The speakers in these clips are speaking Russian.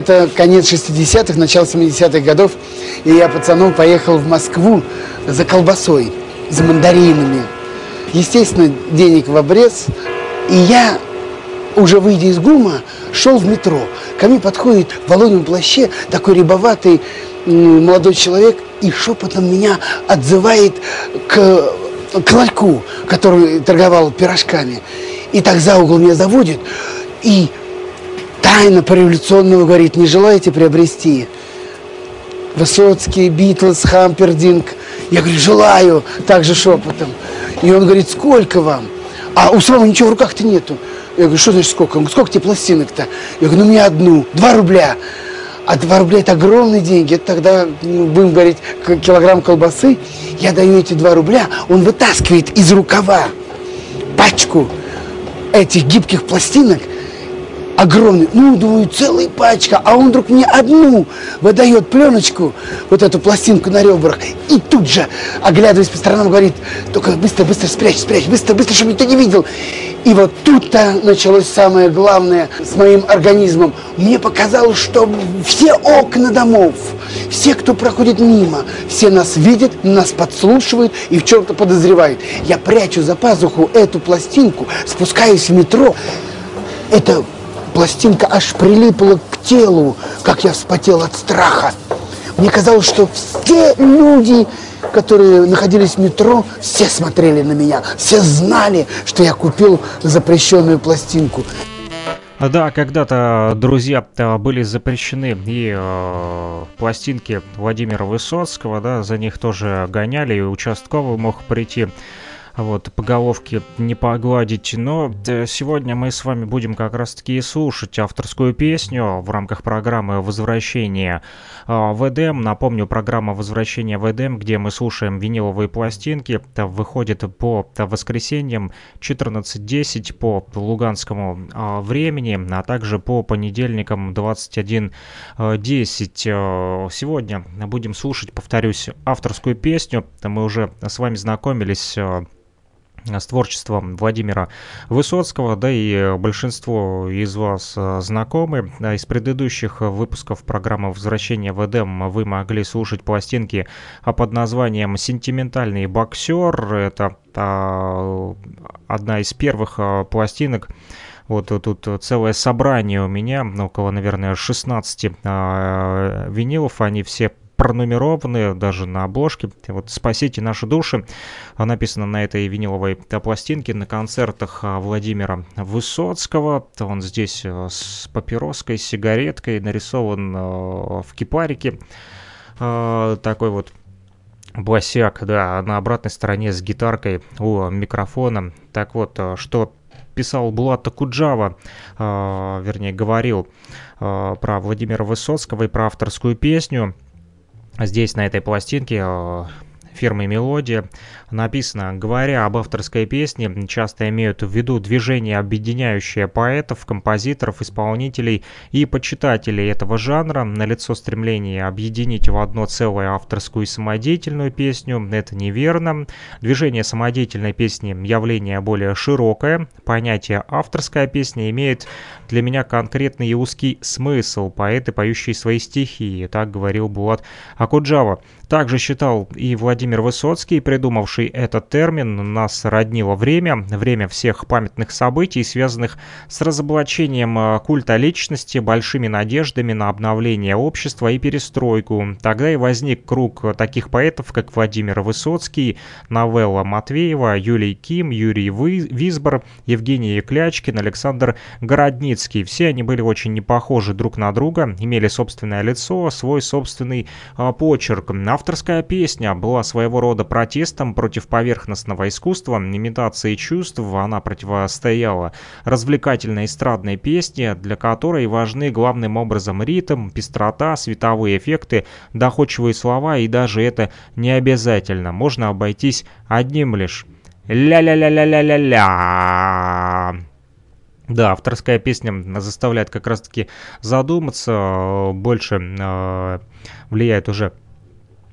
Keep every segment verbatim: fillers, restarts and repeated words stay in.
Это конец шестидесятых, начало семидесятых годов, и я, пацаном, поехал в Москву за колбасой, за мандаринами. Естественно, денег в обрез, и я, уже выйдя из ГУМа, шел в метро. Ко мне подходит в воловьем плаще такой рябоватый молодой человек и шепотом меня отзывает к, к ларьку, который торговал пирожками. И так за угол меня заводит, и тайно по-революционному говорит: не желаете приобрести Высоцкий, Битлз, Хампердинг? Я говорю: желаю, также шепотом. И он говорит: сколько вам? А у самого ничего в руках-то нету. Я говорю: что значит сколько? Он говорит: сколько тебе пластинок-то? Я говорю: ну мне одну, два рубля. А два рубля это огромные деньги. Это тогда, ну, будем говорить, килограмм колбасы. Я даю эти два рубля, он вытаскивает из рукава пачку этих гибких пластинок, огромный, ну, думаю, целая пачка, а он вдруг мне одну выдает пленочку, вот эту пластинку на ребрах, и тут же, оглядываясь по сторонам, говорит: только быстро, быстро спрячь, спрячь, быстро, быстро, чтобы никто не видел. И вот тут-то началось самое главное с моим организмом. Мне показалось, что все окна домов, все, кто проходит мимо, все нас видят, нас подслушивают и в чем-то подозревают. Я прячу за пазуху эту пластинку, спускаюсь в метро. Это пластинка аж прилипла к телу, как я вспотел от страха. Мне казалось, что все люди, которые находились в метро, все смотрели на меня, все знали, что я купил запрещенную пластинку. Да, когда-то, друзья, были запрещены и э, пластинки Владимира Высоцкого, да, за них тоже гоняли, и участковый мог прийти, вот, по головке не погладить. Но сегодня мы с вами будем как раз-таки слушать авторскую песню в рамках программы «Возвращение в Эдем». Напомню, программа «Возвращение в Эдем», где мы слушаем виниловые пластинки, выходит по воскресеньям четырнадцать десять по луганскому времени, а также по понедельникам двадцать один десять. Сегодня будем слушать, повторюсь, авторскую песню. Мы уже с вами знакомились с творчеством Владимира Высоцкого, да и большинство из вас знакомы. Из предыдущих выпусков программы «Возвращение в Эдем» вы могли слушать пластинки под названием «Сентиментальный боксер». Это а, одна из первых а, пластинок. Вот тут целое собрание у меня, около, наверное, шестнадцати а, винилов, они все пронумерованы даже на обложке. Вот «Спасите наши души» написано на этой виниловой пластинке на концертах Владимира Высоцкого. Он здесь с папироской, с сигареткой, нарисован в кипарике. Такой вот босяк, да, на обратной стороне с гитаркой у микрофона. Так вот, что писал Булат Акуджава, вернее, говорил про Владимира Высоцкого и про авторскую песню. Здесь, на этой пластинке фирмы «Мелодия» написано: говоря об авторской песне, часто имеют в виду движение, объединяющее поэтов, композиторов, исполнителей и почитателей этого жанра. Налицо стремление объединить в одно целое авторскую и самодеятельную песню. Это неверно. Движение самодеятельной песни – явление более широкое. Понятие «авторская песня» имеет для меня конкретный и узкий смысл. Поэты, поющие свои стихи. Так говорил Булат Акуджава. Также считал и Владимир Высоцкий, придумавший этот термин. Нас роднило время, время всех памятных событий, связанных с разоблачением культа личности, большими надеждами на обновление общества и перестройку. Тогда и возник круг таких поэтов, как Владимир Высоцкий, Новелла Матвеева, Юлий Ким, Юрий Висбор, Евгений Клячкин, Александр Городницкий. Все они были очень не похожи друг на друга, имели собственное лицо, свой собственный а, почерк. Авторская песня была своего рода протестом против поверхностного искусства, имитации чувств. Она противостояла развлекательной эстрадной песне, для которой важны главным образом ритм, пестрота, световые эффекты, доходчивые слова, и даже это не обязательно. Можно обойтись одним лишь ля-ля-ля-ля-ля-ля-ля. Да, авторская песня заставляет как раз-таки задуматься, больше э, влияет уже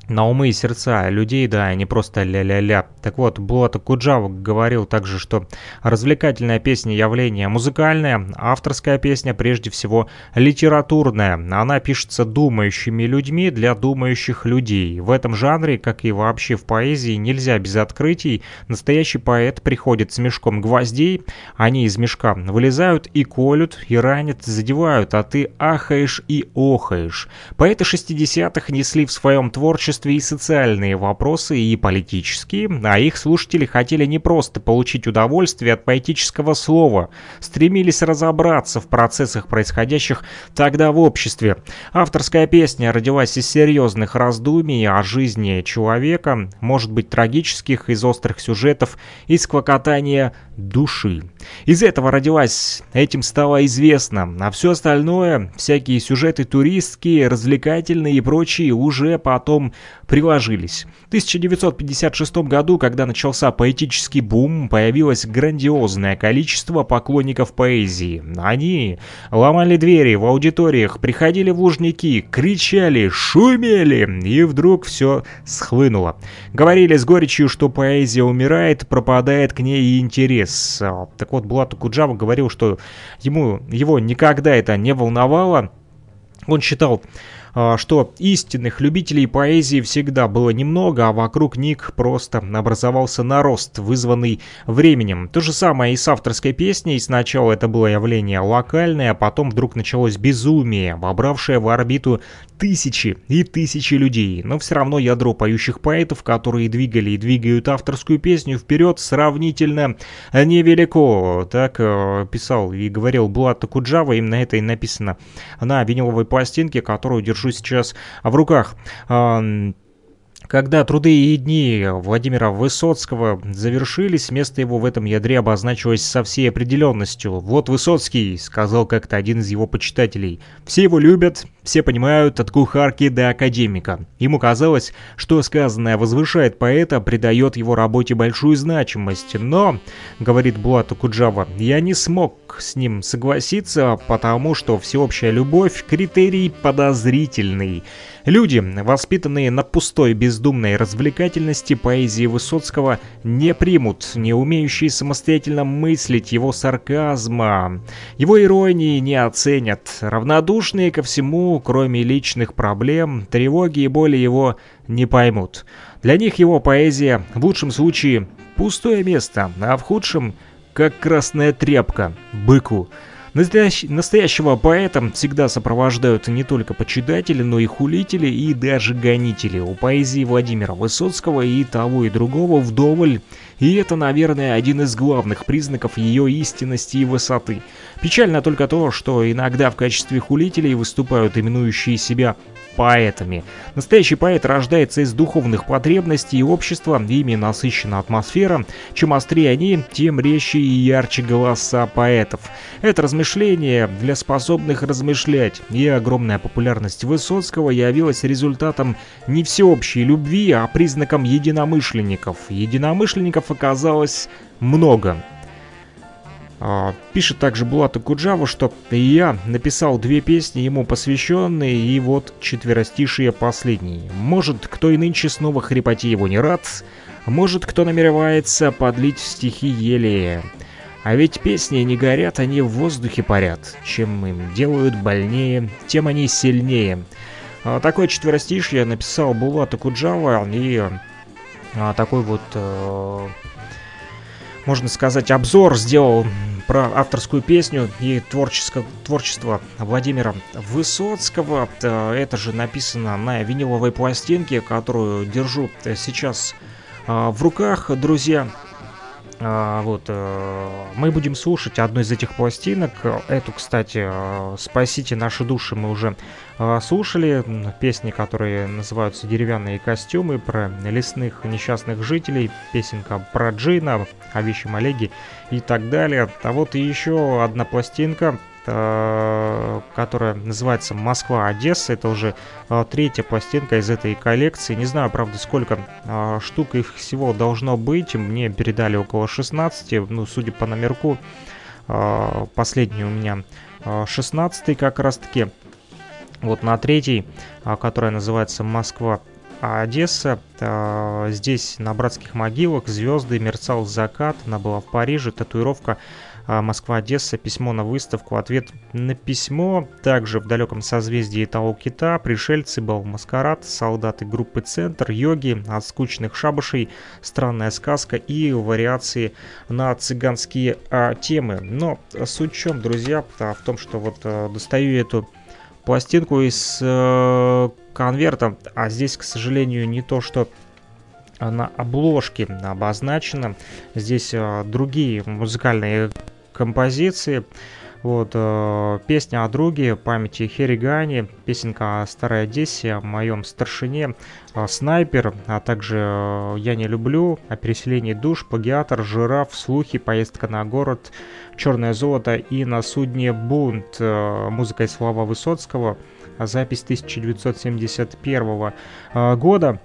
на умы и сердца людей, да, а не просто ля-ля-ля. Так вот, Булат Акуджава говорил также, что развлекательная песня — явление музыкальное, авторская песня прежде всего литературная. Она пишется думающими людьми для думающих людей. В этом жанре, как и вообще в поэзии, нельзя без открытий. Настоящий поэт приходит с мешком гвоздей, они из мешка вылезают и колют, и ранят, задевают, а ты ахаешь и охаешь. Поэты шестидесятых несли в своем творчестве и социальные вопросы, и политические, а их слушатели хотели не просто получить удовольствие от поэтического слова, стремились разобраться в процессах, происходящих тогда в обществе. Авторская песня родилась из серьезных раздумий о жизни человека, может быть, трагических, из острых сюжетов, из клокотания души. Из этого родилась, этим стало известно, а все остальное, всякие сюжеты туристские, развлекательные и прочие, уже потом приложились. В тысяча девятьсот пятьдесят шестом году, когда начался поэтический бум, появилось грандиозное количество поклонников поэзии. Они ломали двери в аудиториях, приходили в Лужники, кричали, шумели, и вдруг все схлынуло. Говорили с горечью, что поэзия умирает, пропадает к ней и интерес. Так вот, Булат Акуджава говорил, что ему, его никогда это не волновало. Он считал, что истинных любителей поэзии всегда было немного, а вокруг них просто образовался нарост, вызванный временем. То же самое и с авторской песней. Сначала это было явление локальное, а потом вдруг началось безумие, вобравшее в орбиту тысячи и тысячи людей. Но все равно ядро поющих поэтов, которые двигали и двигают авторскую песню вперед, сравнительно невелико. Так писал и говорил Булат Акуджава, именно это и написано на виниловой пластинке, которую держу сейчас в руках. Когда труды и дни Владимира Высоцкого завершились, место его в этом ядре обозначилось со всей определенностью. «Вот Высоцкий», — сказал как-то один из его почитателей. «Все его любят, все понимают, от кухарки до академика». Ему казалось, что сказанное возвышает поэта, придает его работе большую значимость. «Но», — говорит Булат Акуджава, — «я не смог с ним согласиться, потому что всеобщая любовь — критерий подозрительный». Люди, воспитанные на пустой бездумной развлекательности поэзии Высоцкого, не примут, не умеющие самостоятельно мыслить его сарказма, его иронии не оценят, равнодушные ко всему, кроме личных проблем, тревоги и боли его не поймут. Для них его поэзия в лучшем случае пустое место, а в худшем как красная тряпка быку. Настоящ... Настоящего поэта всегда сопровождают не только почитатели, но и хулители и даже гонители. У поэзии Владимира Высоцкого и того, и другого вдоволь. И это, наверное, один из главных признаков ее истинности и высоты. Печально только то, что иногда в качестве хулителей выступают именующие себя поэтами. Настоящий поэт рождается из духовных потребностей общества, ими насыщена атмосфера. Чем острее они, тем резче и ярче голоса поэтов. Это размышление для способных размышлять, и огромная популярность Высоцкого явилась результатом не всеобщей любви, а признаком единомышленников. Единомышленников оказалось много. Пишет также Булат Акуджава, что я написал две песни ему посвященные, и вот четверостишие последней. Может, кто и нынче снова хрипоте его не рад, может, кто намеревается подлить в стихи елея. А ведь песни не горят, они в воздухе парят. Чем им делают больнее, тем они сильнее. Такое четверостишье написал Булат Акуджава, и такой вот... можно сказать, обзор сделал про авторскую песню и творческое, творчество Владимира Высоцкого. Это же написано на виниловой пластинке, которую держу сейчас в руках, друзья. Вот, мы будем слушать одну из этих пластинок. Эту, кстати, «Спасите наши души» мы уже слушали. Песни, которые называются «Деревянные костюмы», про лесных несчастных жителей, песенка про Джина, о вещем Олеге и так далее. А вот и еще одна пластинка, которая называется «Москва-Одесса». Это уже третья пластинка из этой коллекции. Не знаю, правда, сколько штук их всего должно быть. Мне передали около шестнадцати. Ну, судя по номерку, последний у меня шестнадцатый как раз-таки. Вот на третьей, которая называется «Москва Одесса. Здесь на братских могилах звезды, мерцал закат. Она была в Париже. Татуировка Москва-Одесса, письмо на выставку, ответ на письмо. Также в далеком созвездии Тау-Кита пришельцы, был маскарад, солдаты группы «Центр», йоги, от скучных шабашей, странная сказка и вариации на цыганские а, темы. Но суть в чем, друзья, в том, что вот а, достаю эту пластинку из э, конверта, а здесь, к сожалению, не то, что на обложке обозначено. Здесь э, другие музыкальные композиции. Вот, э, песня о друге, памяти Херигани, песенка о старой Одессе, о моем старшине, э, снайпер, а также э, я не люблю, о переселении душ, плагиатор, жираф, слухи, поездка на город, черное золото и на судне бунт, э, музыка и слова Высоцкого, запись тысяча девятьсот семьдесят первого э, года.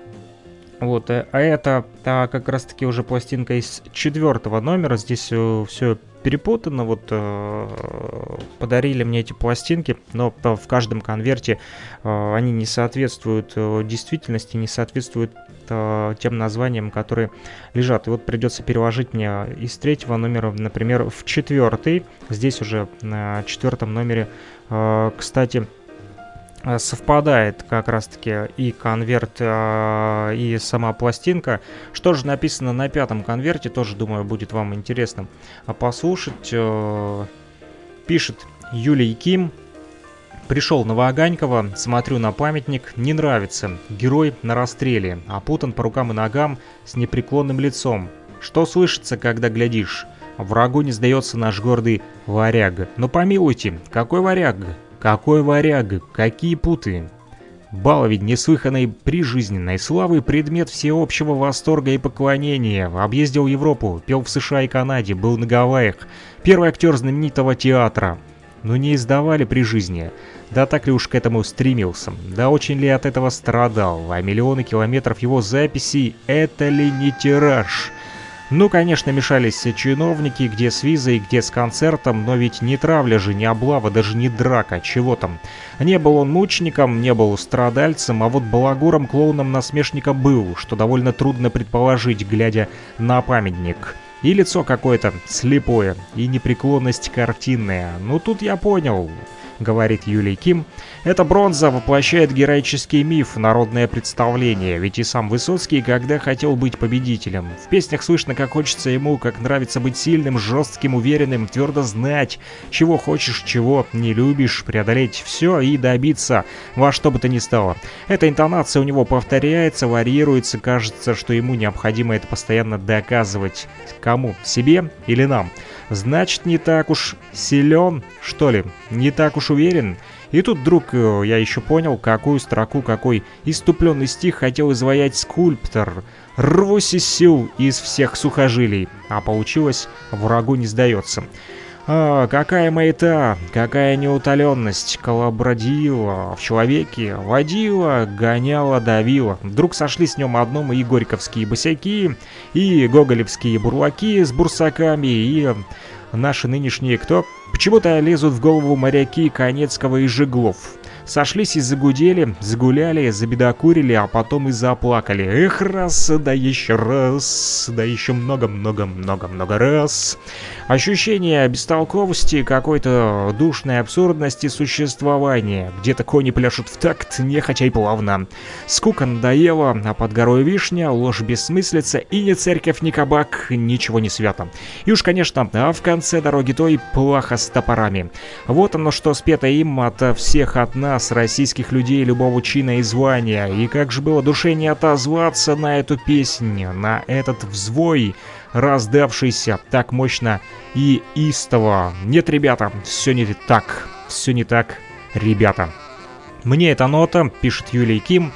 Вот, а это а, как раз-таки уже пластинка из четвертого номера. Здесь э, все перепутано. Вот э, подарили мне эти пластинки, но э, в каждом конверте э, они не соответствуют э, действительности, не соответствуют э, тем названиям, которые лежат. И вот придется переложить мне из третьего номера, например, в четвертый. Здесь уже на четвертом номере, э, кстати, совпадает как раз-таки и конверт, э, и сама пластинка. Что же написано на пятом конверте, тоже, думаю, будет вам интересно послушать. Э, пишет Юлий Ким. Пришел на Ваганькова, смотрю на памятник, не нравится. Герой на расстреле, опутан по рукам и ногам, с непреклонным лицом. Что слышится, когда глядишь? Врагу не сдается наш гордый варяг. Но помилуйте, какой варяг? Какой варяг, какие путы! Баловень неслыханной прижизненной славы, предмет всеобщего восторга и поклонения. Объездил Европу, пел в США и Канаде, был на Гавайях. Первый актер знаменитого театра. Но не издавали при жизни. Да так ли уж к этому стремился? Да очень ли от этого страдал? А миллионы километров его записей — это ли не тираж? Ну, конечно, мешались чиновники, где с визой, где с концертом, но ведь не травля же, не облава, даже не драка, чего там. Не был он мучеником, не был страдальцем, а вот балагуром, клоуном, насмешником был, что довольно трудно предположить, глядя на памятник. И лицо какое-то слепое, и непреклонность картинная. Ну, тут я понял, говорит Юлий Ким. Эта бронза воплощает героический миф, народное представление. Ведь и сам Высоцкий, когда хотел быть победителем. В песнях слышно, как хочется ему, как нравится быть сильным, жестким, уверенным, твердо знать, чего хочешь, чего не любишь, преодолеть все и добиться во что бы то ни стало. Эта интонация у него повторяется, варьируется, кажется, что ему необходимо это постоянно доказывать. Кому? Себе или нам? Значит, не так уж силен, что ли? Не так уж уверен? И тут вдруг я еще понял, какую строку, какой иступленный стих хотел изваять скульптор. Рвусь из сил, из всех сухожилий. А получилось, врагу не сдается. А, какая маята, какая неутоленность, колобродила в человеке, водила, гоняла, давила. Вдруг сошли с нем одном и горьковские босяки, и гоголевские бурлаки с бурсаками, и наши нынешние кто? Почему-то лезут в голову моряки Конецкого и Жеглов. Сошлись и загудели, загуляли, забедокурили, а потом и заплакали. Эх, раз, да еще раз, да еще много-много-много-много раз. Ощущение бестолковости, какой-то душной абсурдности существования. Где-то кони пляшут в такт, нехотя и плавно. Скука надоела, а под горой вишня, ложь бессмыслица, и ни церковь, ни кабак, ничего не свято. И уж, конечно, а в конце дороги той плаха с топорами. Вот оно, что спето им от всех от нас, российских людей любого чина и звания. И как же было душе не отозваться на эту песню, на этот взвой, раздавшийся так мощно и истово. Нет, ребята, все не так, все не так, ребята. Мне эта нота, пишет Юлий Ким,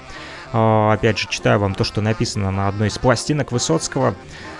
опять же читаю вам то, что написано на одной из пластинок Высоцкого.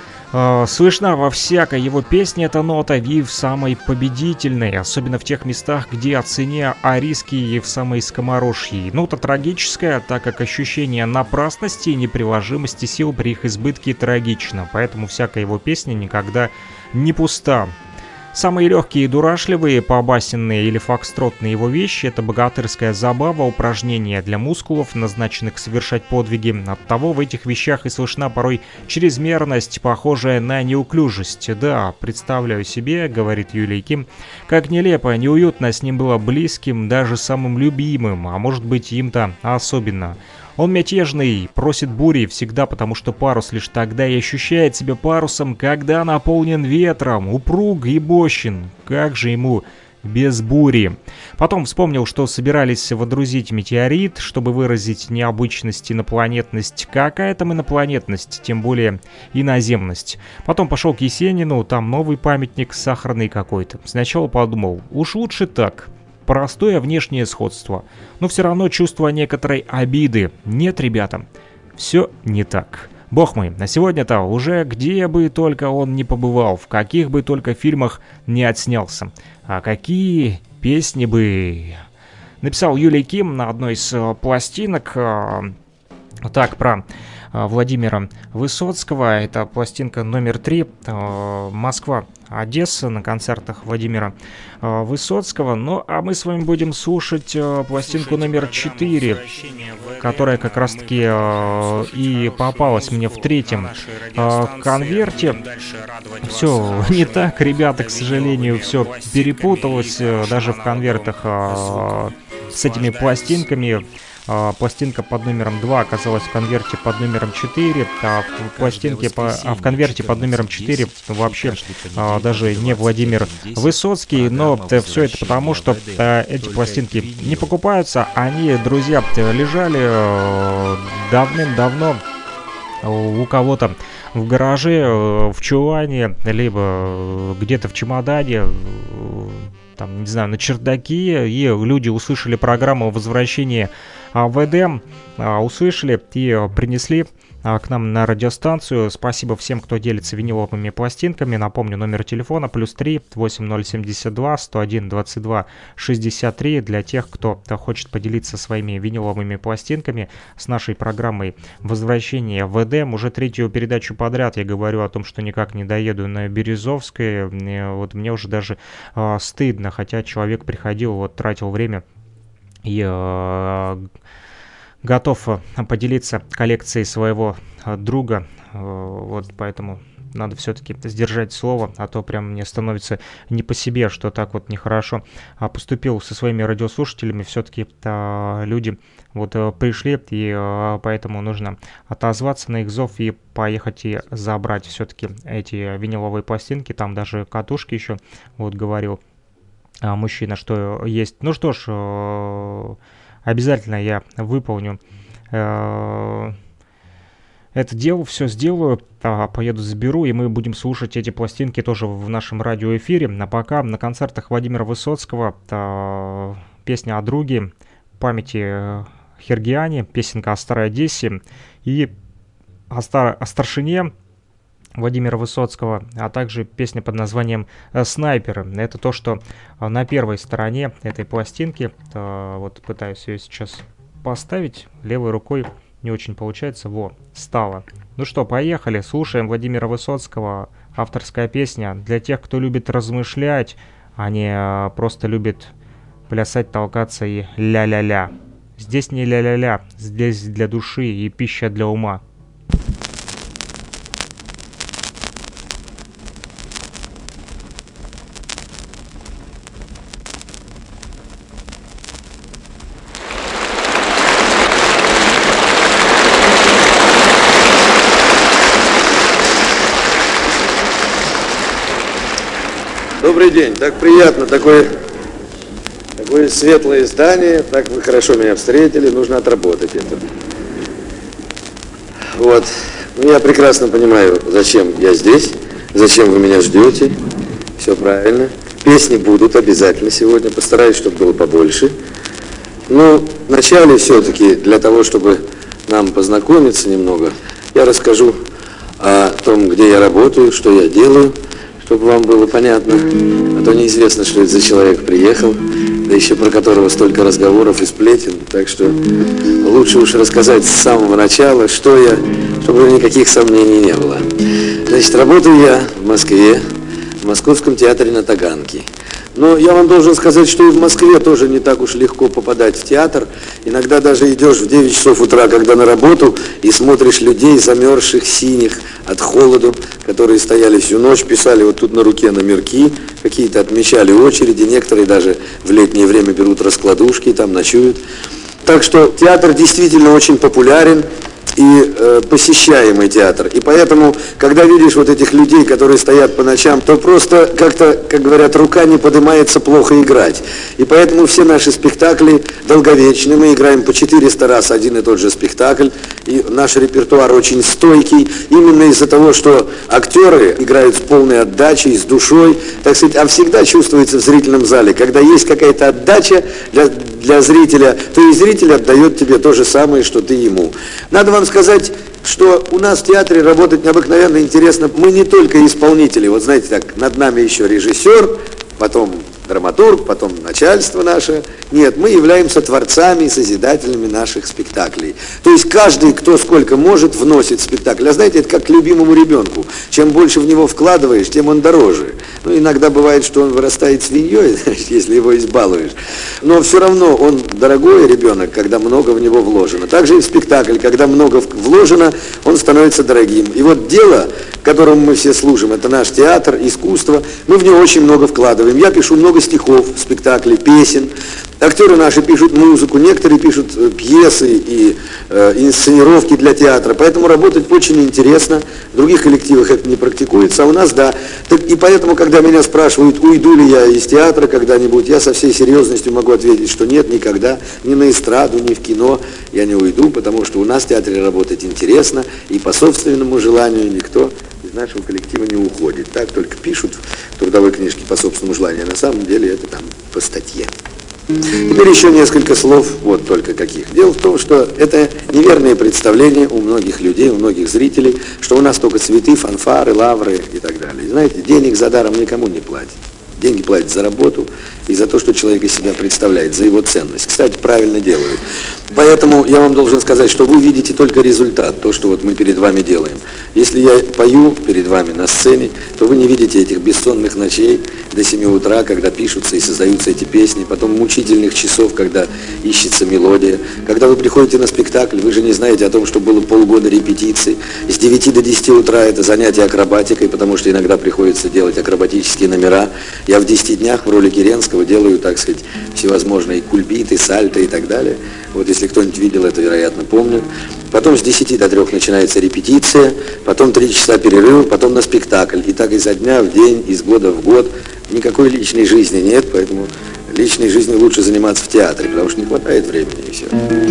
Слышна во всякой его песне эта нота и в самой победительной, особенно в тех местах, где о цене, о риске и в самой скоморожьей. Нота трагическая, так как ощущение напрасности и неприложимости сил при их избытке трагично, поэтому всякая его песня никогда не пуста. Самые легкие и дурашливые, побасенные или фокстротные его вещи — это богатырская забава, упражнения для мускулов, назначенных совершать подвиги. Оттого в этих вещах и слышна порой чрезмерность, похожая на неуклюжесть. «Да, представляю себе, — говорит Юлий Ким, — как нелепо, неуютно с ним было близким, даже самым любимым, а может быть им-то особенно. Он мятежный, просит бури всегда, потому что парус лишь тогда и ощущает себя парусом, когда наполнен ветром, упруг и мощен. Как же ему без бури?» Потом вспомнил, что собирались водрузить метеорит, чтобы выразить необычность, инопланетность. Какая там инопланетность, тем более иноземность. Потом пошел к Есенину, там новый памятник сахарный какой-то. Сначала подумал, уж лучше так. Простое внешнее сходство, но все равно чувство некоторой обиды. Нет, ребята, все не так. Бог мой, на сегодня-то уже где бы только он не побывал, в каких бы только фильмах не отснялся. А какие песни бы... Написал Юлий Ким на одной из пластинок. Так, про Владимира Высоцкого. Это пластинка номер три. Москва, Одесса, на концертах Владимира Высоцкого. Ну, а мы с вами будем слушать пластинку номер четыре, которая как раз-таки и попалась мне в третьем конверте. Все не так, ребята, к сожалению, все перепуталось. Даже в конвертах с этими пластинками. Пластинка под номером два оказалась в конверте под номером четыре, а в, пластинке по, а в конверте под номером четыре вообще а, даже не Владимир Высоцкий. Но все это потому, что а, эти пластинки не покупаются. Они, друзья, лежали а, давным-давно у кого-то в гараже, в чулане, либо где-то в чемодане, там, не знаю, на чердаке, и люди услышали программу возвращения в Эдем, услышали и принесли к нам на радиостанцию. Спасибо всем, кто делится виниловыми пластинками. Напомню, номер телефона плюс три восемь ноль семь два сто один двадцать два шестьдесят три для тех, кто хочет поделиться своими виниловыми пластинками с нашей программой «Возвращение в Эдем». Уже третью передачу подряд я говорю о том, что никак не доеду на Березовское. Вот мне уже даже э, стыдно, хотя человек приходил, вот тратил время и э, готов поделиться коллекцией своего друга, вот поэтому надо все-таки сдержать слово, а то прям мне становится не по себе, что так вот нехорошо поступил со своими радиослушателями. Все-таки люди вот пришли, и поэтому нужно отозваться на их зов и поехать и забрать все-таки эти виниловые пластинки. Там даже катушки еще, вот говорил мужчина, что есть. Ну что ж, обязательно я выполню э, это дело, все сделаю, а, поеду заберу, и мы будем слушать эти пластинки тоже в нашем радиоэфире. А пока на концертах Владимира Высоцкого а, песня о друге, памяти Хергиане, песенка о Старой Одессе и о, стар, о старшине Владимира Высоцкого, а также песня под названием «Снайперы». Это то, что на первой стороне этой пластинки. Вот пытаюсь ее сейчас поставить левой рукой, не очень получается. Во, стало. Ну что, поехали, слушаем Владимира Высоцкого. Авторская песня для тех, кто любит размышлять, а не просто любит плясать, толкаться и ля-ля-ля. Здесь не ля-ля-ля, здесь для души и пища для ума. Добрый день, так приятно, такое, такое светлое здание, так вы хорошо меня встретили, нужно отработать это. Вот, я прекрасно понимаю, зачем я здесь, зачем вы меня ждете, все правильно. Песни будут обязательно сегодня, постараюсь, чтобы было побольше. Но вначале все-таки, для того, чтобы нам познакомиться немного, я расскажу о том, где я работаю, что я делаю, чтобы вам было понятно, а то неизвестно, что это за человек приехал, да еще про которого столько разговоров и сплетен, так что лучше уж рассказать с самого начала, что я, чтобы никаких сомнений не было. Значит, работаю я в Москве, в Московском театре на Таганке. Но я вам должен сказать, что и в Москве тоже не так уж легко попадать в театр. Иногда даже идешь в девять часов утра, когда на работу, и смотришь людей, замерзших, синих от холоду, которые стояли всю ночь, писали вот тут на руке номерки, какие-то отмечали очереди, некоторые даже в летнее время берут раскладушки, там ночуют. Так что театр действительно очень популярен и э, посещаемый театр. И поэтому, когда видишь вот этих людей, которые стоят по ночам, то просто как-то, как говорят, рука не поднимается плохо играть. И поэтому все наши спектакли долговечны. Мы играем по четыреста раз один и тот же спектакль. И наш репертуар очень стойкий. Именно из-за того, что актеры играют с полной отдачей, с душой, так сказать, а всегда чувствуется в зрительном зале, когда есть какая-то отдача для, для зрителя, то и зритель отдает тебе то же самое, что ты ему. Надо вам сказать, что у нас в театре работать необыкновенно интересно. Мы не только исполнители, вот знаете, так, над нами еще режиссер, потом драматург, потом начальство наше. Нет, мы являемся творцами и созидателями наших спектаклей. То есть каждый, кто сколько может, вносит в спектакль. А знаете, это как к любимому ребенку. Чем больше в него вкладываешь, тем он дороже. Ну, иногда бывает, что он вырастает свиньей, если его избалуешь. Но все равно он дорогой ребенок, когда много в него вложено. Также и в спектакль, когда много вложено, он становится дорогим. И вот дело, которому мы все служим, это наш театр, искусство, мы в него очень много вкладываем. Я пишу много стихов в спектакле, песен. Актеры наши пишут музыку, некоторые пишут пьесы и э, инсценировки для театра. Поэтому работать очень интересно. В других коллективах это не практикуется, а у нас да. Так, и поэтому, когда меня спрашивают, уйду ли я из театра когда-нибудь, я со всей серьезностью могу ответить, что нет, никогда, ни на эстраду, ни в кино я не уйду, потому что у нас в театре работать интересно, и по собственному желанию никто из нашего коллектива не уходит. Так только пишут в трудовой книжке по собственному желанию, а на самом деле это там по статье. Теперь еще несколько слов, вот только каких. Дело в том, что это неверное представление у многих людей, у многих зрителей, что у нас только цветы, фанфары, лавры и так далее. Знаете, денег за даром никому не платят. Деньги платят за работу и за то, что человек из себя представляет, за его ценность. Кстати, правильно делают. Поэтому я вам должен сказать, что вы видите только результат, то, что вот мы перед вами делаем. Если я пою перед вами на сцене, то вы не видите этих бессонных ночей до семи утра, когда пишутся и создаются эти песни, потом мучительных часов, когда ищется мелодия. Когда вы приходите на спектакль, вы же не знаете о том, что было полгода репетиций. С девяти до десяти утра это занятие акробатикой, потому что иногда приходится делать акробатические номера. Я в десяти днях в роли Керенского делаю, так сказать, всевозможные кульбиты, сальто и так далее. Вот если кто-нибудь видел это, вероятно, помнит. Потом с десяти до трех начинается репетиция, потом три часа перерыва, потом на спектакль. И так изо дня в день, из года в год. Никакой личной жизни нет, поэтому личной жизнью лучше заниматься в театре, потому что не хватает времени и все.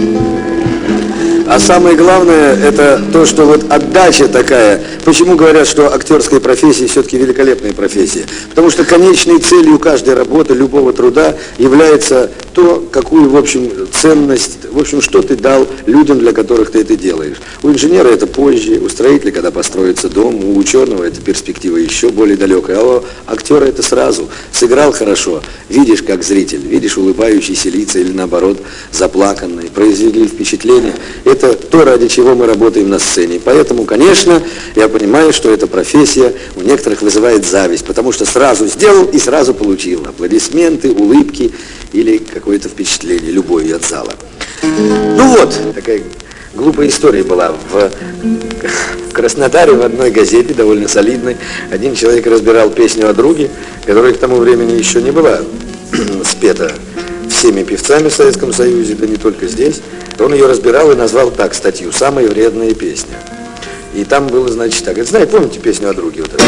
А самое главное, это то, что вот отдача такая. Почему говорят, что актерская профессия все-таки великолепная профессия? Потому что конечной целью каждой работы, любого труда является то, какую, в общем, ценность, в общем, что ты дал людям, для которых ты это делаешь. У инженера это позже, у строителя, когда построится дом, у ученого это перспектива еще более далекая, а у актера это сразу. Сыграл хорошо, видишь, как зритель, видишь улыбающиеся лица или, наоборот, заплаканные, произвели впечатление. Это то, ради чего мы работаем на сцене. Поэтому, конечно, я понимаю, что эта профессия у некоторых вызывает зависть, потому что сразу сделал и сразу получил аплодисменты, улыбки или какое-то впечатление, любовь от зала. Ну вот, такая глупая история была. В, в Краснодаре в одной газете, довольно солидной, один человек разбирал песню о друге, которая к тому времени еще не была спета всеми певцами в Советском Союзе, да не только здесь. Он ее разбирал и назвал так статью «Самая вредная песня». И там было, значит, так. Знаете, помните песню о друге? Вот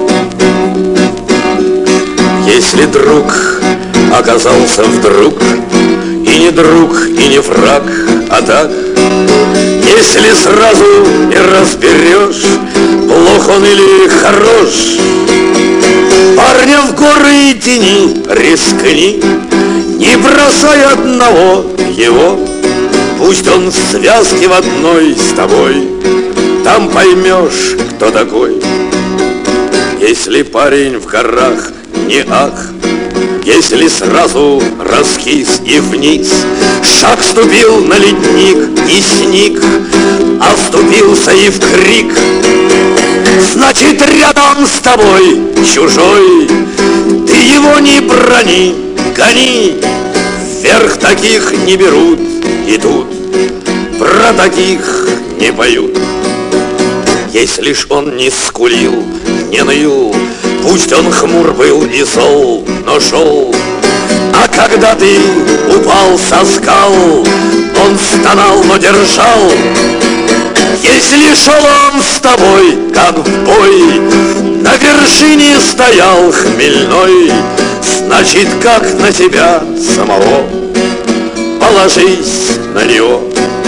если друг оказался вдруг и не друг, и не враг, а так, если сразу не разберешь, плох он или хорош, парня в горы и тени рискни, не бросай одного его, пусть он в связке в одной с тобой, там поймешь, кто такой. Если парень в горах не ах, если сразу раскис и вниз. Шаг ступил на ледник и сник, оступился и в крик. Значит, рядом с тобой чужой, ты его не брони, гони. Вверх таких не берут, и тут про таких не поют. Если ж он не скулил, не ныл, пусть он хмур был и зол, но шел. А когда ты упал со скал, он стонал, но держал. Если шел он с тобой, как в бой, на вершине стоял хмельной, значит, как на тебя самого, положись на него.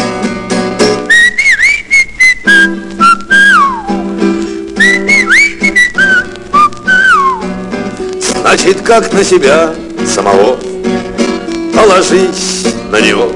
Значит, как на себя самого, положись на него.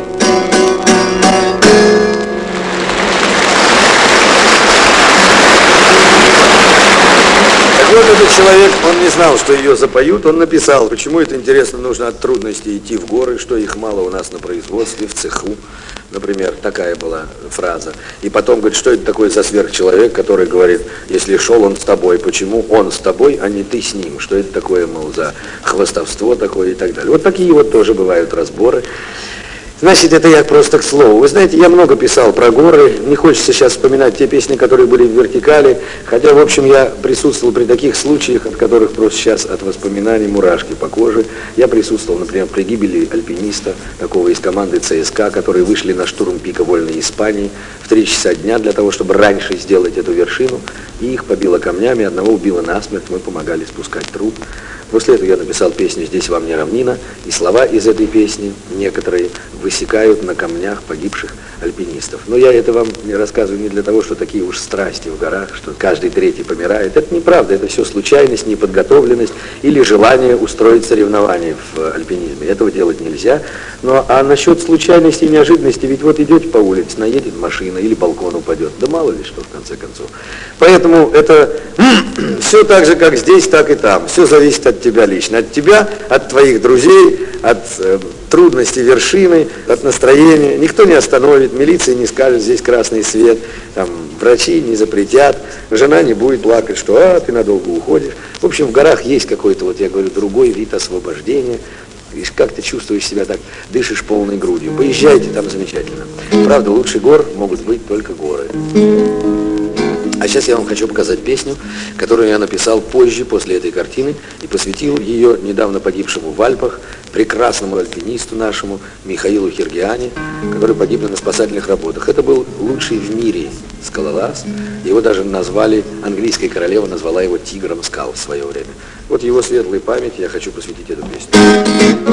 Вот этот человек, он не знал, что ее запоют, он написал, почему это интересно, нужно от трудностей идти в горы, что их мало у нас на производстве, в цеху, например, такая была фраза. И потом говорит, что это такое за сверхчеловек, который говорит, если шел он с тобой, почему он с тобой, а не ты с ним, что это такое, мол, за хвастовство такое и так далее. Вот такие вот тоже бывают разборы. Значит, это я просто к слову. Вы знаете, я много писал про горы, не хочется сейчас вспоминать те песни, которые были в вертикали, хотя, в общем, я присутствовал при таких случаях, от которых просто сейчас от воспоминаний мурашки по коже. Я присутствовал, например, при гибели альпиниста, такого из команды ЦСКА, которые вышли на штурм пика Вольной Испании в три часа дня для того, чтобы раньше сделать эту вершину, и их побило камнями, одного убило насмерть, мы помогали спускать труп. После этого я написал песню «Здесь вам не равнина», и слова из этой песни некоторые высекают на камнях погибших альпинистов. Но я это вам не рассказываю не для того, что такие уж страсти в горах, что каждый третий помирает. Это неправда, это все случайность, неподготовленность или желание устроить соревнования в альпинизме. Этого делать нельзя. Но а насчет случайности и неожиданности, ведь вот идете по улице, наедет машина или балкон упадет. Да мало ли что, в конце концов. Поэтому это все так же, как здесь, так и там. Все зависит от тебя лично. От тебя, от твоих друзей, от э, трудностей вершины, от настроения. Никто не остановит, милиция не скажет, здесь красный свет, там, врачи не запретят, жена не будет плакать, что а, ты надолго уходишь. В общем, в горах есть какой-то, вот я говорю, другой вид освобождения. И как ты чувствуешь себя так, дышишь полной грудью. Поезжайте, там замечательно. Правда, лучше гор могут быть только горы. А сейчас я вам хочу показать песню, которую я написал позже, после этой картины, и посвятил ее недавно погибшему в Альпах, прекрасному альпинисту нашему, Михаилу Хиргиане, который погиб на спасательных работах. Это был лучший в мире скалолаз. Его даже назвали, английская королева назвала его тигром скал в свое время. Вот его светлой памяти я хочу посвятить эту песню.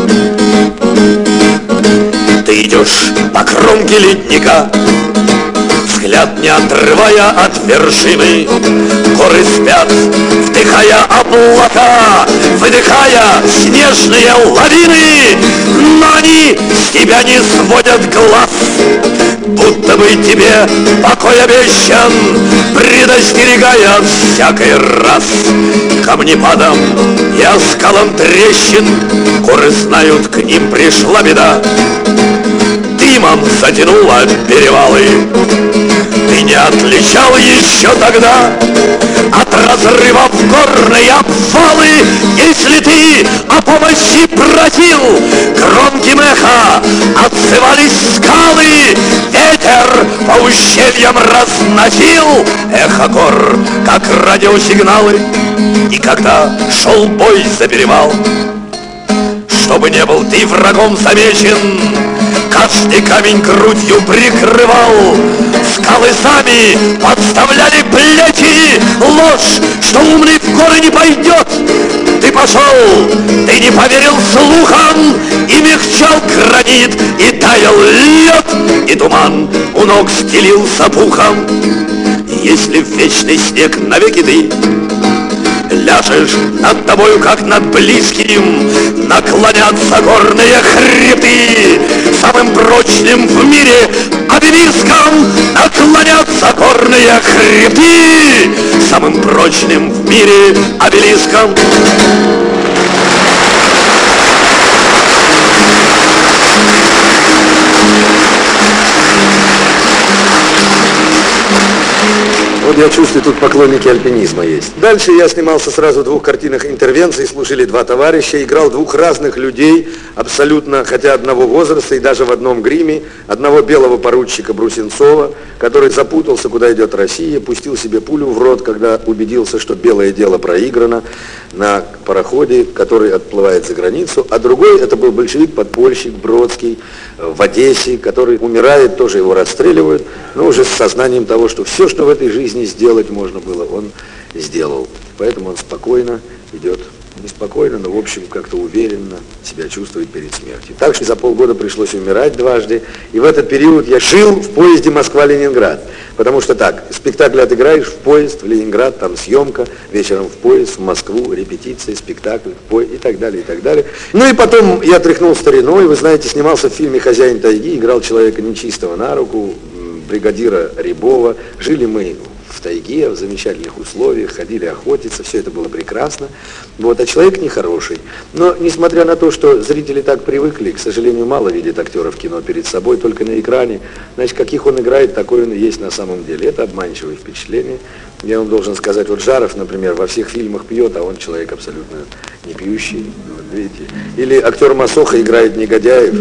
Ты идешь по кромке ледника, взгляд не отрывая от вершины. Горы спят, вдыхая облака, выдыхая снежные лавины. Но они с тебя не сводят глаз, будто бы тебе покой обещан, предостерегая от всякий раз. Камнепадом и скалам трещин горы знают, к ним пришла беда. Дымом затянуло перевалы, ты не отличал еще тогда от разрывов горные обвалы. Если ты о помощи просил, громким эхо отзывались скалы. Ветер по ущельям разносил эхо гор, как радиосигналы. И когда шел бой за перевал, чтобы не был ты врагом замечен, каждый камень грудью прикрывал. Скалы сами подставляли плечи. Ложь, что умный в горы не пойдет. Ты пошел, ты не поверил слухам, и мягчал гранит, и таял лед, и туман у ног стелился пухом. И если в вечный снег навеки ты ляжешь, над тобою, как над близким, наклонятся горные хребты. Самым прочным в мире обелиском наклонятся горные хребты. Самым прочным в мире обелиском. Вот я чувствую, тут поклонники альпинизма есть. Дальше я снимался сразу в двух картинах «Интервенции», служили два товарища, играл двух разных людей, абсолютно, хотя одного возраста и даже в одном гриме, одного белого поручика Брусенцова, который запутался, куда идет Россия, пустил себе пулю в рот, когда убедился, что белое дело проиграно на пароходе, который отплывает за границу, а другой, это был большевик-подпольщик Бродский в Одессе, который умирает, тоже его расстреливают, но уже с сознанием того, что все, что в этой жизни сделать можно было, он сделал. Поэтому он спокойно идет, не спокойно, но в общем как-то уверенно себя чувствует перед смертью. Так что за полгода пришлось умирать дважды, и в этот период я жил в поезде Москва-Ленинград. Потому что так, спектакль отыграешь в поезд, в Ленинград, там съемка, вечером в поезд, в Москву, репетиция, спектакль, поезд и так далее, и так далее. Ну и потом я тряхнул стариной, вы знаете, снимался в фильме «Хозяин тайги», играл человека нечистого на руку, бригадира Рябова. Жили мы в тайге, в замечательных условиях, ходили охотиться, все это было прекрасно. Вот, а человек нехороший. Но, несмотря на то, что зрители так привыкли, к сожалению, мало видят актера в кино перед собой, только на экране, значит, каких он играет, такой он и есть на самом деле. Это обманчивое впечатление. Я вам должен сказать, вот Жаров, например, во всех фильмах пьет, а он человек абсолютно не пьющий, вот, видите. Или актер Масоха играет негодяев.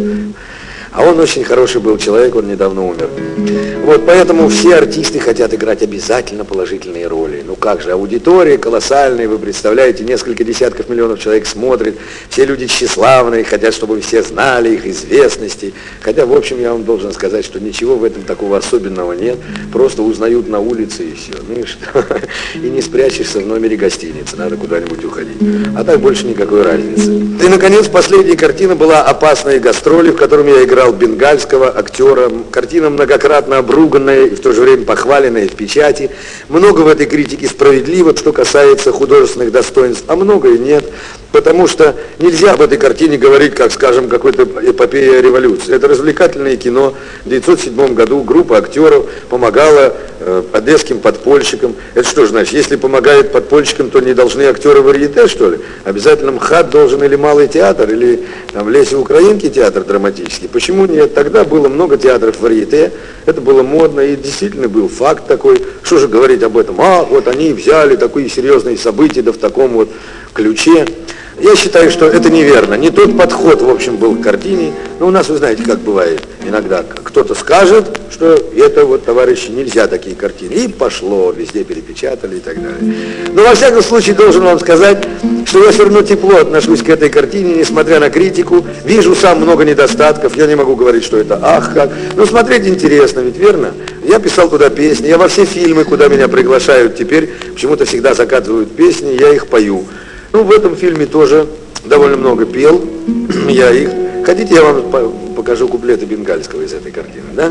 А он очень хороший был человек, он недавно умер. Вот, поэтому все артисты хотят играть обязательно положительные роли. Ну как же, аудитория колоссальная, вы представляете, несколько десятков миллионов человек смотрит, все люди тщеславные, хотят, чтобы все знали их известности. Хотя, в общем, я вам должен сказать, что ничего в этом такого особенного нет, просто узнают на улице и все. Ну и что? И не спрячешься в номере гостиницы, надо куда-нибудь уходить. А так больше никакой разницы. И, наконец, последняя картина была «Опасные гастроли», в котором я играл бенгальского актера. Картина многократно обруганная и в то же время похваленная в печати. Много в этой критике справедливо, что касается художественных достоинств, а многое нет. Потому что нельзя об этой картине говорить, как, скажем, какой-то эпопея революции. Это развлекательное кино. В девятьсот седьмом году группа актеров помогала э, одесским подпольщикам. Это что же значит? Если помогают подпольщикам, то не должны актеры варьете, что ли? Обязательно МХАТ должен или Малый театр, или там в Лесе Украинки театр драматический. Почему нет? Тогда было много театров варьете. Это было модно и действительно был факт такой. Что же говорить об этом? А, вот они взяли такие серьезные события, да в таком вот ключе. Я считаю, что это неверно. Не тот подход, в общем, был к картине. Но у нас, вы знаете, как бывает иногда. Кто-то скажет, что это вот, товарищи, нельзя такие картины. И пошло, везде перепечатали и так далее. Но, во всяком случае, должен вам сказать, что я все равно тепло отношусь к этой картине, несмотря на критику. Вижу сам много недостатков. Я не могу говорить, что это ах как. Но смотреть интересно, ведь верно? Я писал туда песни. Я во все фильмы, куда меня приглашают теперь, почему-то всегда закатывают песни, я их пою. Ну, в этом фильме тоже довольно много пел, я их. Хотите, я вам покажу куплеты бенгальского из этой картины, да?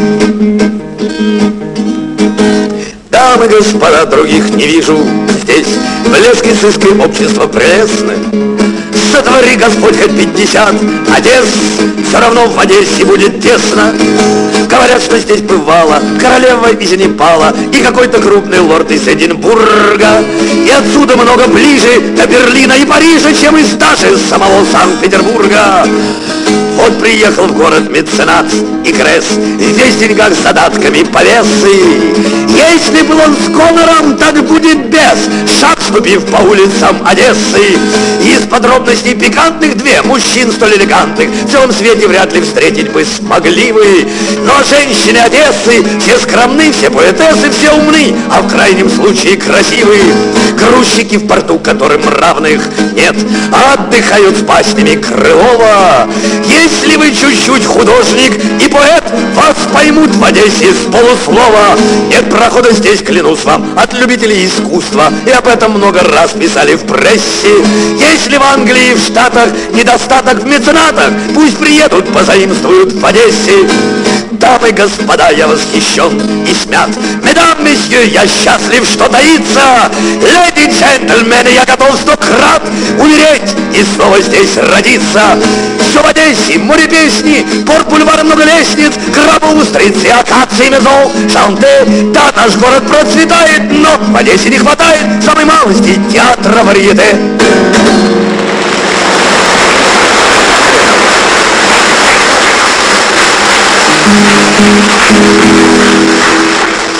Дамы, господа, других не вижу здесь, блеск и сыски общества прелестны. Сотвори, Господь, хоть пятьдесят Одесс, все равно в Одессе будет тесно. Говорят, что здесь бывала королева из Непала и какой-то крупный лорд из Эдинбурга. И отсюда много ближе до Берлина и Парижа, чем из даже самого Санкт-Петербурга. Вот приехал в город меценат и Кресс, весь в деньгах с задатками повесы. Если был он с гонором, так будет без, шаг ступив по улицам Одессы. Из подробностей пикантных две мужчин столь элегантных в целом свете вряд ли встретить бы смогли вы. Но женщины Одессы все скромны, все поэтессы, все умны, а в крайнем случае красивы. Грузчики в порту, которым равных нет, отдыхают с баснями Крылова. Если вы чуть-чуть художник и поэт, вас поймут в Одессе с полуслова. Нет прохода здесь, клянусь вам, от любителей искусства, и об этом много раз писали в прессе. Если в Англии, в Штатах недостаток в меценатах, пусть приедут, позаимствуют в Одессе. Дамы, господа, я восхищен и смят. Медам, месье, я счастлив, что таится. Леди, джентльмены, я готов сто крат умереть и снова здесь родиться. Все в Одессе, море песни, порт, бульвар, много лестниц, гробу, устрицы, акации, мезол, шанте. Да, наш город процветает, но в Одессе не хватает самой малости театра варьете.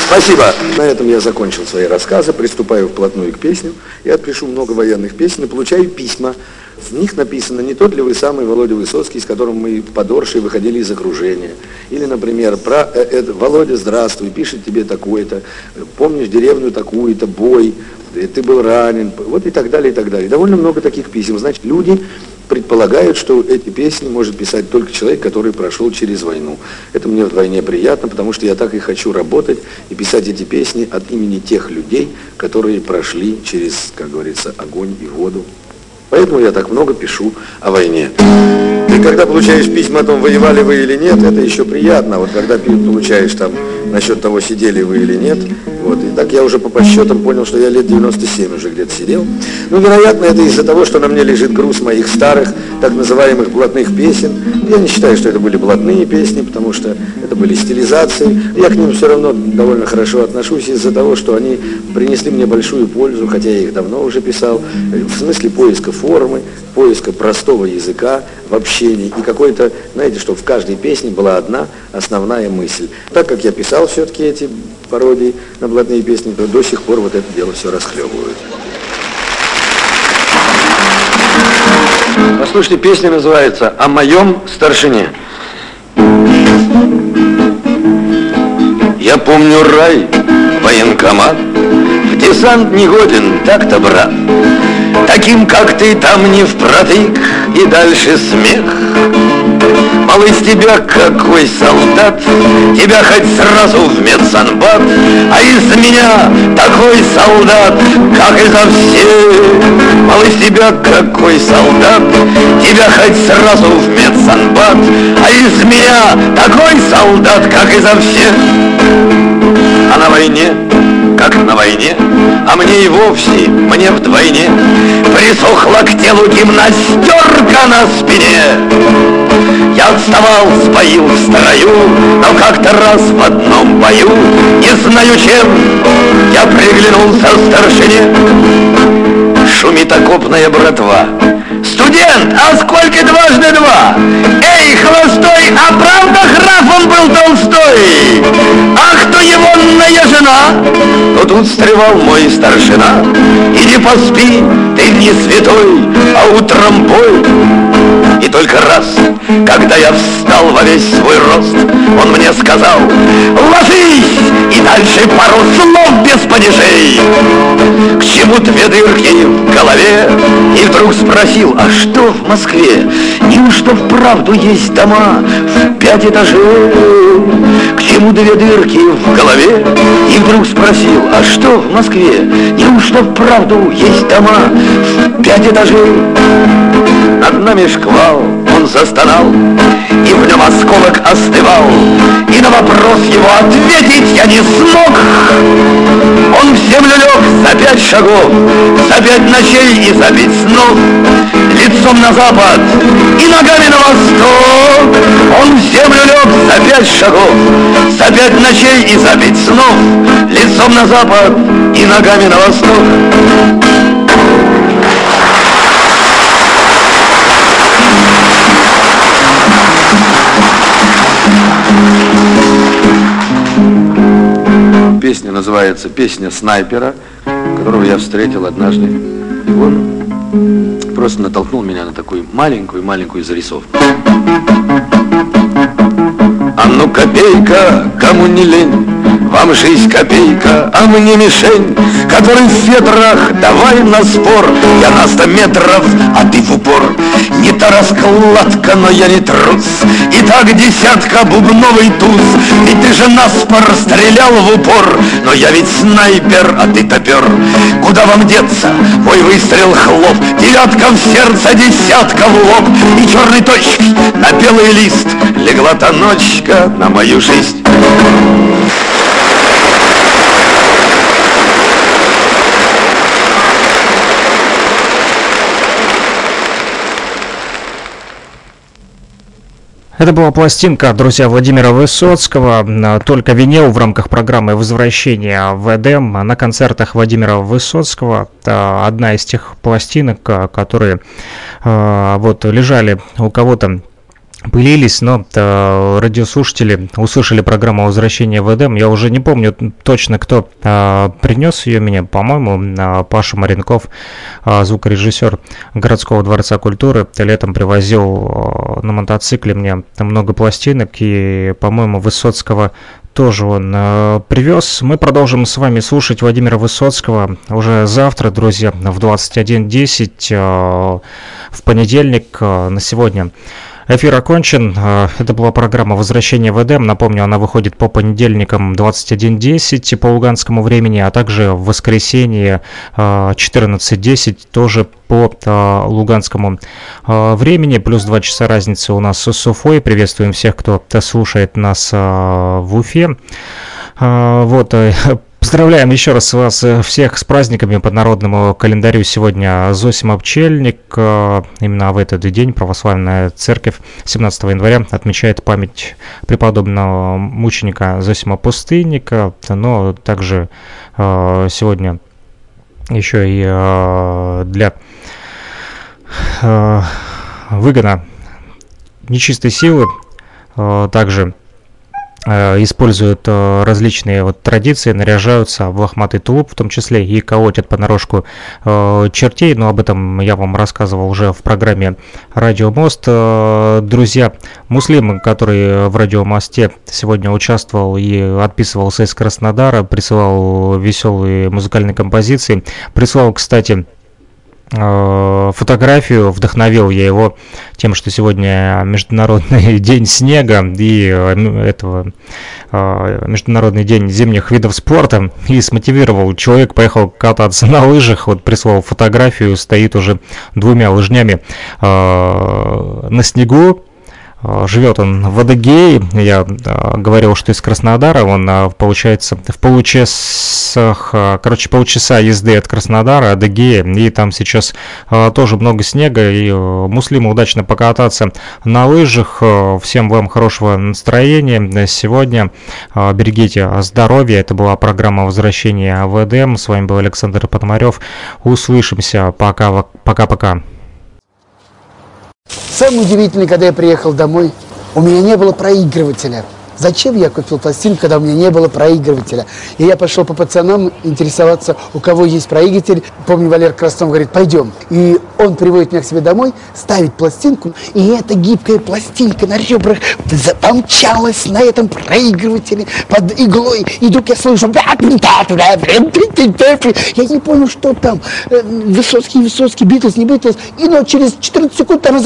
Спасибо. На этом я закончил свои рассказы, приступаю вплотную к песням. Я пишу много военных песен и получаю письма. В них написано: не тот ли вы самый Володя Высоцкий, с которым мы под Оршей выходили из окружения. Или, например, про э, э, Володя, здравствуй, пишет тебе такой-то, помнишь деревню такую-то, бой, ты был ранен, вот и так далее, и так далее. Довольно много таких писем. Значит, люди предполагают, что эти песни может писать только человек, который прошел через войну. Это мне вдвойне приятно, потому что я так и хочу работать и писать эти песни от имени тех людей, которые прошли через, как говорится, огонь и воду. Поэтому я так много пишу о войне. И когда получаешь письма о том, воевали вы или нет, это еще приятно. Вот когда получаешь там насчет того, сидели вы или нет, вот, и так я уже по подсчетам понял, что я лет девяносто семь уже где-то сидел. Ну, вероятно, это из-за того, что на мне лежит груз моих старых, так называемых блатных песен. Я не считаю, что это были блатные песни, потому что это были стилизации. Я к ним все равно довольно хорошо отношусь из-за того, что они принесли мне большую пользу, хотя я их давно уже писал, в смысле поиска формы, поиска простого языка в общении и какой-то, знаете, что в каждой песне была одна основная мысль. Так как я писал все-таки эти пародии на блатные песни, то до сих пор вот это дело все расхлебывают. Послушайте, песня называется «О моем старшине». Я помню рай, военкомат, в десант не годен, так-то, брат. Таким, как ты, там не впротык, и дальше смех. Мол, из тебя какой солдат, тебя хоть сразу в медсанбат, а из меня такой солдат, как изо всех. Мол, из тебя какой солдат, тебя хоть сразу в медсанбат, а из меня такой солдат, как изо всех. А на войне, как на войне, а мне и вовсе, мне вдвойне присохла к телу гимнастерка на спине. Я отставал, сбоил в строю, но как-то раз в одном бою, не знаю чем, я приглянулся старшине. Шумит окопная братва. Студент, а сколько дважды два? Эй, холостой, а правда граф он был Толстой? Ах, то егонная жена! Но тут встревал мой старшина. Иди поспи, ты не святой, а утром бой. И только раз, когда я встал во весь свой рост, он мне сказал: ложись! И дальше пару слов без падежей. К чему две дырки в голове? И вдруг спросил: а что в Москве? Неужто вправду есть дома в пять этажей? К чему две дырки в голове? И вдруг спросил: а что в Москве? Неужто вправду есть дома в пять этажей? Над нами шквал, он застонал, и в нем осколок остывал, и на вопрос его ответить я не смог. Он в землю лег за пять шагов, за пять ночей и за пять снов, лицом на запад и ногами на восток. Он в землю лег за пять шагов, за пять ночей и за пять снов, лицом на запад и ногами на восток. Песня называется «Песня снайпера», которого я встретил однажды. И он просто натолкнул меня на такую маленькую-маленькую зарисовку. А ну копейка, кому не лень, вам жизнь копейка, а мне мишень, который в ветрах, давай на спор. Я на сто метров, а ты в упор. Не та раскладка, но я не трус, и так десятка бубновый туз. Ведь ты же наспор стрелял в упор, но я ведь снайпер, а ты топер. Куда вам деться? Мой выстрел хлоп, девятка в сердце, десятка в лоб. И черной точкой на белый лист легла та ночка на мою жизнь. Это была пластинка, друзья, Владимира Высоцкого, только винил в рамках программы «Возвращение в Эдем» на концертах Владимира Высоцкого. Одна из тех пластинок, которые вот лежали у кого-то пылились, но э, радиослушатели услышали программу «Возвращение в Эдем». Я уже не помню точно, кто э, принес ее мне. По-моему, э, Паша Маренков, э, звукорежиссер городского дворца культуры, летом привозил э, на мотоцикле мне много пластинок, и, по-моему, Высоцкого тоже он э, привез. Мы продолжим с вами слушать Владимира Высоцкого уже завтра, друзья, в двадцать один десять, э, в понедельник. Э, на сегодня эфир окончен. Это была программа «Возвращение в Эдем». Напомню, она выходит по понедельникам двадцать один десять по луганскому времени, а также в воскресенье четырнадцать десять тоже по луганскому времени. Плюс два часа разницы у нас с Уфой. Приветствуем всех, кто слушает нас в Уфе. Вот. Поздравляем еще раз вас всех с праздниками по народному календарю. Сегодня Зосима Пчельник. Именно в этот день православная церковь семнадцатого января отмечает память преподобного мученика Зосима Пустынника. Но также сегодня еще и для выгона нечистой силы также используют различные вот традиции, наряжаются в лохматый тулуп, в том числе и колотят понарошку э, чертей, но об этом я вам рассказывал уже в программе «Радио Мост». Э, друзья, Муслим, который в «Радио Мосте» сегодня участвовал и отписывался из Краснодара, присылал веселые музыкальные композиции, прислал, кстати, фотографию, вдохновил я его тем, что сегодня Международный день снега и этого Международный день зимних видов спорта, и смотивировал. Человек поехал кататься на лыжах, вот прислал фотографию, стоит уже двумя лыжнями на снегу. Живет он в Адыгее, я говорил, что из Краснодара, он, получается, в получасах, короче, полчаса езды от Краснодара, Адыгея, и там сейчас тоже много снега, и Муслиму удачно покататься на лыжах. Всем вам хорошего настроения сегодня, берегите здоровье. Это была программа «Возвращение в Эдем», с вами был Александр Пономарев, услышимся, пока, пока-пока. Самое удивительное, когда я приехал домой, у меня не было проигрывателя. Зачем я купил пластинку, когда у меня не было проигрывателя? И я пошел по пацанам интересоваться, у кого есть проигрыватель. Помню, Валер Краснов говорит, пойдем. И он приводит меня к себе домой, ставит пластинку, и эта гибкая пластинка на ребрах помчалась на этом проигрывателе под иглой. И вдруг я слышу, я не понял, что там. Высоцкий, Высоцкий, Битлз, не Битлз. И ну, через четырнадцать секунд там